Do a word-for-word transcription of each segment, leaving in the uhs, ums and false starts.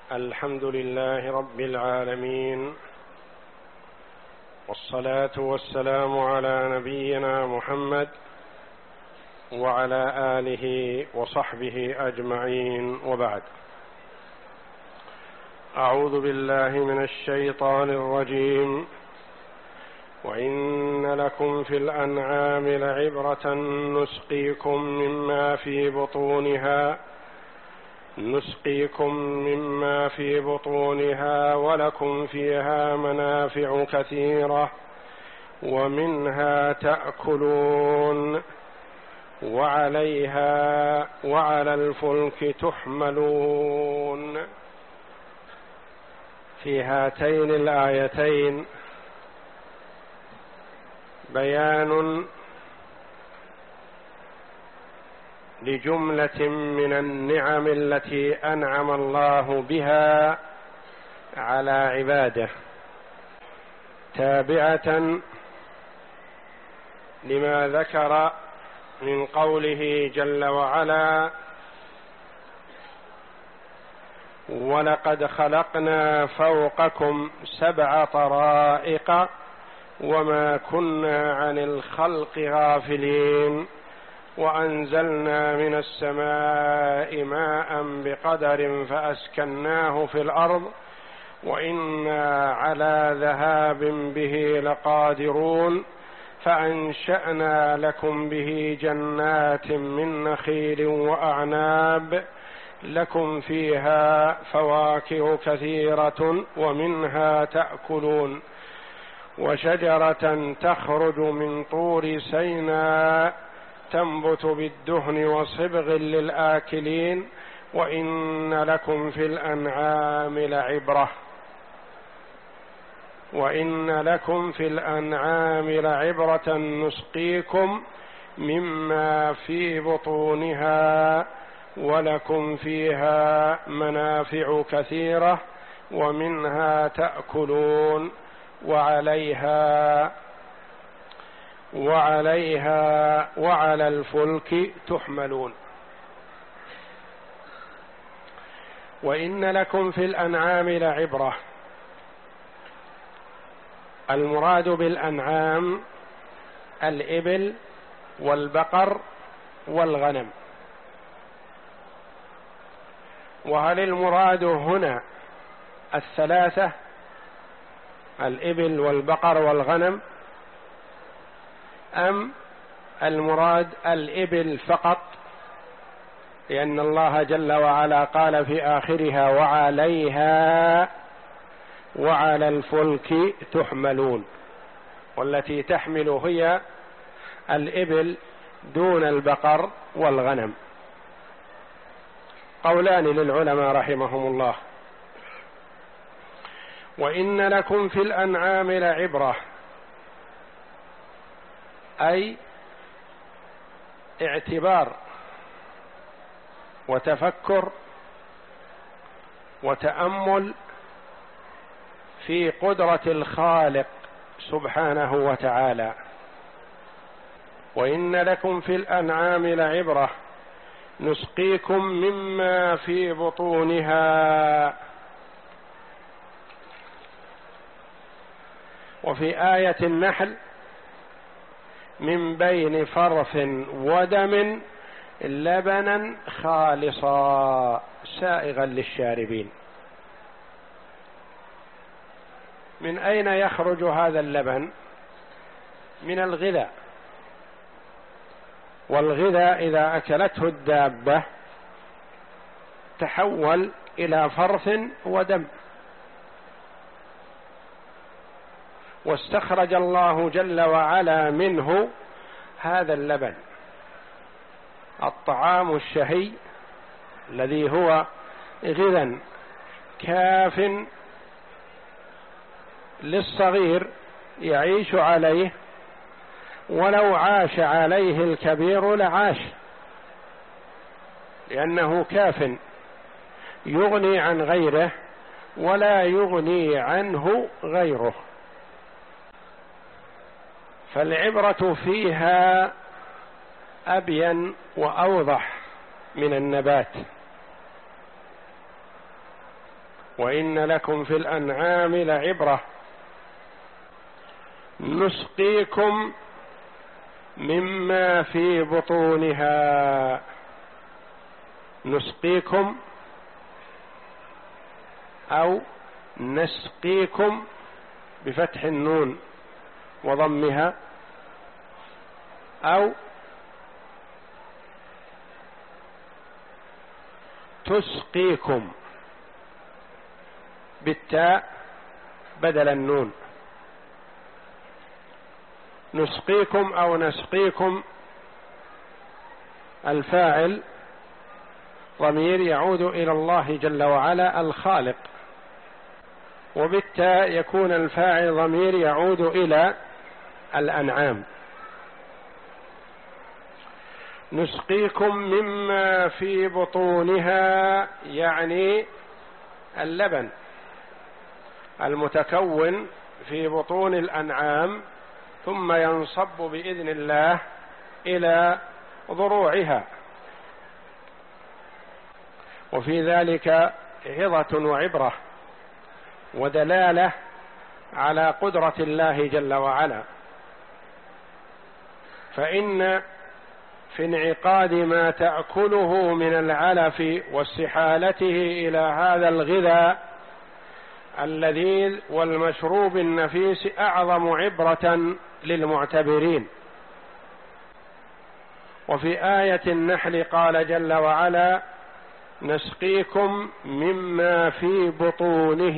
الحمد لله رب العالمين، والصلاة والسلام على نبينا محمد وعلى آله وصحبه أجمعين، وبعد. أعوذ بالله من الشيطان الرجيم. وإن لكم في الأنعام لعبرة نسقيكم مما في بطونها نسقيكم مما في بطونها ولكم فيها منافع كثيرة ومنها تأكلون وعليها وعلى الفلك تحملون. في هاتين الآيتين بيان لجملة من النعم التي أنعم الله بها على عباده، تابعة لما ذكر من قوله جل وعلا: ولقد خلقنا فوقكم سبع طرائق وما كنا عن الخلق غافلين وأنزلنا من السماء ماء بقدر فأسكناه في الأرض وإنا على ذهاب به لقادرون فأنشأنا لكم به جنات من نخيل وأعناب لكم فيها فواكه كثيرة ومنها تأكلون وشجرة تخرج من طور سيناء تنبت بالدهن وصبغ للآكلين وإن لكم في الأنعام لعبرة وإن لكم في الأنعام لعبرة نسقيكم مما في بطونها ولكم فيها منافع كثيرة ومنها تأكلون وعليها وعليها وعلى الفلك تحملون. وإن لكم في الأنعام لعبرة. المراد بالأنعام الإبل والبقر والغنم. وهل المراد هنا الثلاثة الإبل والبقر والغنم أم المراد الإبل فقط؟ لأن الله جل وعلا قال في آخرها: وعليها وعلى الفلك تحملون، والتي تحمل هي الإبل دون البقر والغنم. قولان للعلماء رحمهم الله. وإن لكم في الأنعام لعبرة، أي اعتبار وتفكر وتأمل في قدرة الخالق سبحانه وتعالى. وإن لكم في الأنعام لعبرة نسقيكم مما في بطونها. وفي آية النحل: من بين فرث ودم لبنا خالصا سائغا للشاربين. من أين يخرج هذا اللبن؟ من الغذاء، والغذاء إذا أكلته الدابة تحول إلى فرث ودم، واستخرج الله جل وعلا منه هذا اللبن، الطعام الشهي الذي هو غذاء كاف للصغير يعيش عليه، ولو عاش عليه الكبير لعاش، لأنه كاف يغني عن غيره ولا يغني عنه غيره. فالعبرة فيها أبين وأوضح من النبات. وإن لكم في الأنعام لعبرة نسقيكم مما في بطونها. نسقيكم أو نسقيكم بفتح النون وضمها، أو تسقيكم بالتاء بدل النون. نسقيكم أو نسقيكم الفاعل ضمير يعود إلى الله جل وعلا الخالق، وبالتاء يكون الفاعل ضمير يعود إلى الأنعام. نسقيكم مما في بطونها يعني اللبن المتكون في بطون الأنعام، ثم ينصب بإذن الله إلى ضروعها. وفي ذلك عظة وعبرة ودلالة على قدرة الله جل وعلا، فإن في انعقاد ما تأكله من العلف واستحالته إلى هذا الغذاء اللذيذ والمشروب النفيس أعظم عبرة للمعتبرين. وفي آية النحل قال جل وعلا: نسقيكم مما في بطونه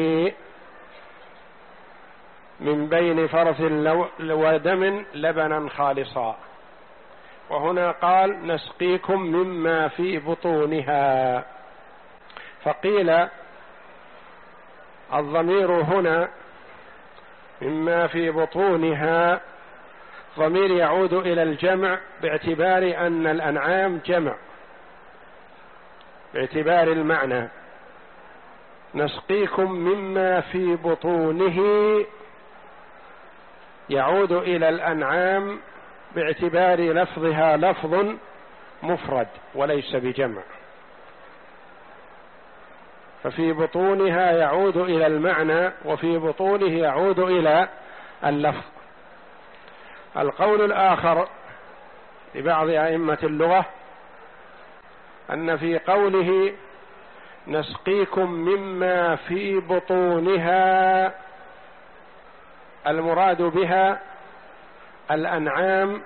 من بين فرث ودم لبنا خالصا. وهنا قال: نسقيكم مما في بطونها. فقيل الضمير هنا مما في بطونها ضمير يعود إلى الجمع، باعتبار أن الأنعام جمع، باعتبار المعنى. نسقيكم مما في بطونه يعود إلى الأنعام باعتبار لفظها لفظ مفرد وليس بجمع، ففي بطونها يعود إلى المعنى، وفي بطونه يعود إلى اللفظ. القول الآخر لبعض أئمة اللغة أن في قوله نسقيكم مما في بطونها المراد بها الأنعام،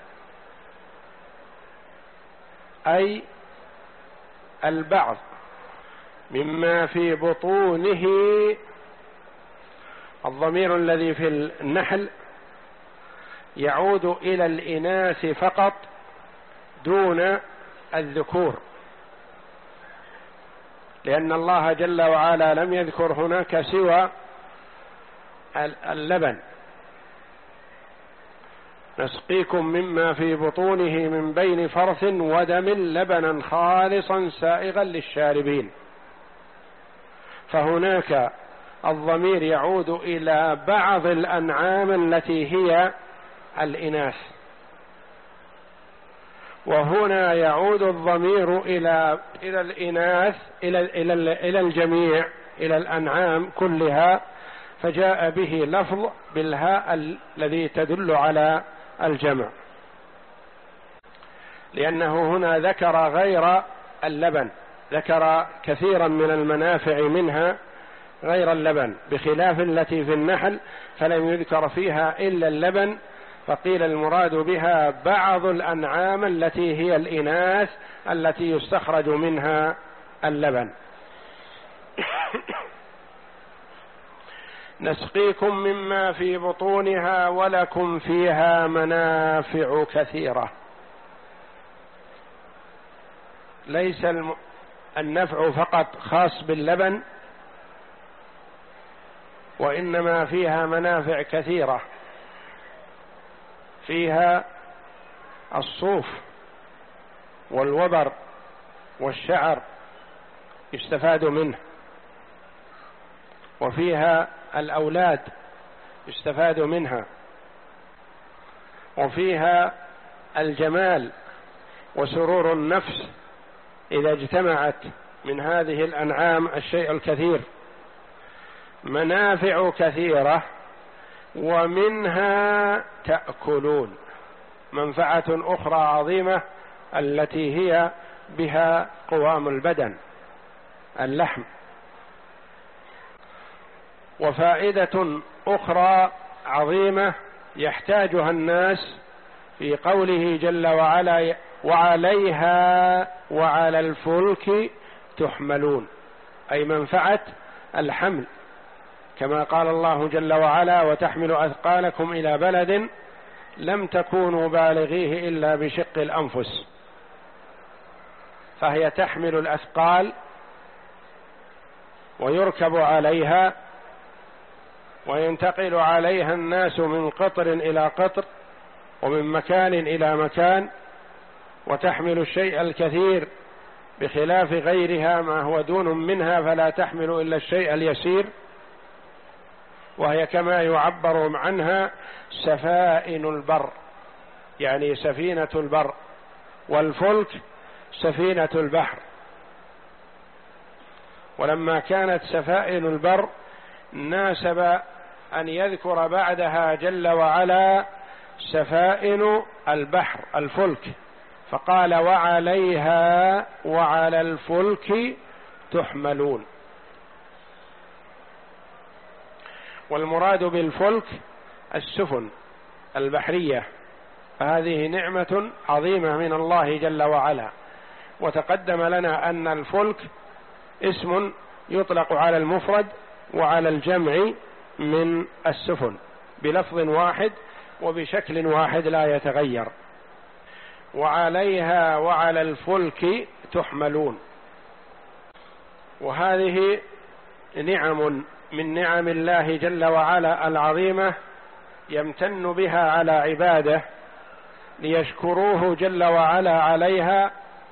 أي البعض. مما في بطونه الضمير الذي في النحل يعود إلى الإناث فقط دون الذكور، لأن الله جل وعلا لم يذكر هناك سوى اللبن. نسقيكم مما في بطونه من بين فرث ودم لبنا خالصا سائغا للشاربين. فهناك الضمير يعود إلى بعض الأنعام التي هي الإناث، وهنا يعود الضمير إلى إلى الإناث إلى إلى إلى الجميع، إلى الأنعام كلها، فجاء به لفظ بالهاء الذي تدل على الجمع، لأنه هنا ذكر غير اللبن، ذكر كثيرا من المنافع منها غير اللبن، بخلاف التي في النحل فلم يذكر فيها إلا اللبن، فقيل المراد بها بعض الأنعام التي هي الإناث التي يستخرج منها اللبن. نسقيكم مما في بطونها ولكم فيها منافع كثيرة. ليس النفع فقط خاص باللبن، وإنما فيها منافع كثيرة. فيها الصوف والوبر والشعر يستفاد منه، وفيها الأولاد يستفاد منها، وفيها الجمال وسرور النفس إذا اجتمعت من هذه الأنعام الشيء الكثير، منافع كثيرة، ومنها تأكلون، منفعة أخرى عظيمة التي هي بها قوام البدن، اللحم. وفائدة أخرى عظيمة يحتاجها الناس في قوله جل وعلا: وعليها وعلى الفلك تحملون، أي منفعة الحمل، كما قال الله جل وعلا: وتحمل أثقالكم إلى بلد لم تكونوا بالغيه إلا بشق الأنفس. فهي تحمل الأثقال ويركب عليها وينتقل عليها الناس من قطر إلى قطر ومن مكان إلى مكان، وتحمل الشيء الكثير بخلاف غيرها ما هو دون منها فلا تحمل إلا الشيء اليسير. وهي كما يعبر عنها سفائن البر، يعني سفينة البر، والفلك سفينة البحر. ولما كانت سفائن البر ناسب أن يذكر بعدها جل وعلا سفائن البحر الفلك، فقال: وعليها وعلى الفلك تحملون. والمراد بالفلك السفن البحرية، فهذه نعمة عظيمة من الله جل وعلا. وتقدم لنا أن الفلك اسم يطلق على المفرد وعلى الجمع من السفن بلفظ واحد وبشكل واحد لا يتغير. وعليها وعلى الفلك تحملون، وهذه نعم من نعم الله جل وعلا العظيمة يمتن بها على عباده ليشكروه جل وعلا عليها،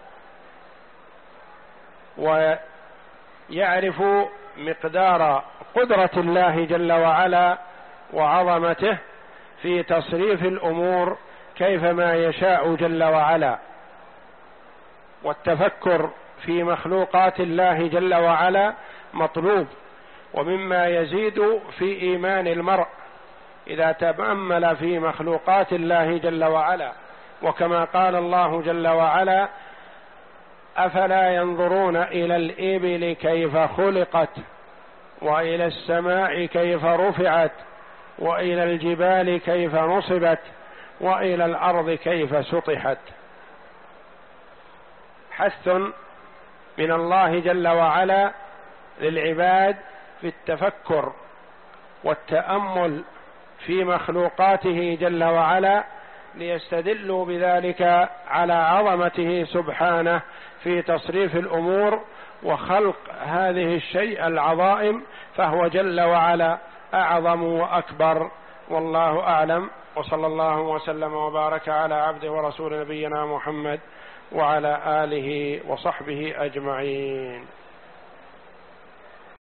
ويعرفوا مقدار قدرة الله جل وعلا وعظمته في تصريف الأمور كيفما يشاء جل وعلا. والتفكر في مخلوقات الله جل وعلا مطلوب، ومما يزيد في إيمان المرء إذا تأمل في مخلوقات الله جل وعلا. وكما قال الله جل وعلا: أفلا ينظرون إلى الإبل كيف خلقت، وإلى السماء كيف رفعت، وإلى الجبال كيف نصبت، وإلى الأرض كيف سطحت. حث من الله جل وعلا للعباد في التفكر والتأمل في مخلوقاته جل وعلا، ليستدلوا بذلك على عظمته سبحانه في تصريف الأمور وخلق هذه الشيء العظائم، فهو جل وعلا أعظم وأكبر. والله أعلم، وصلى الله وسلم وبارك على عبده ورسول نبينا محمد وعلى آله وصحبه أجمعين.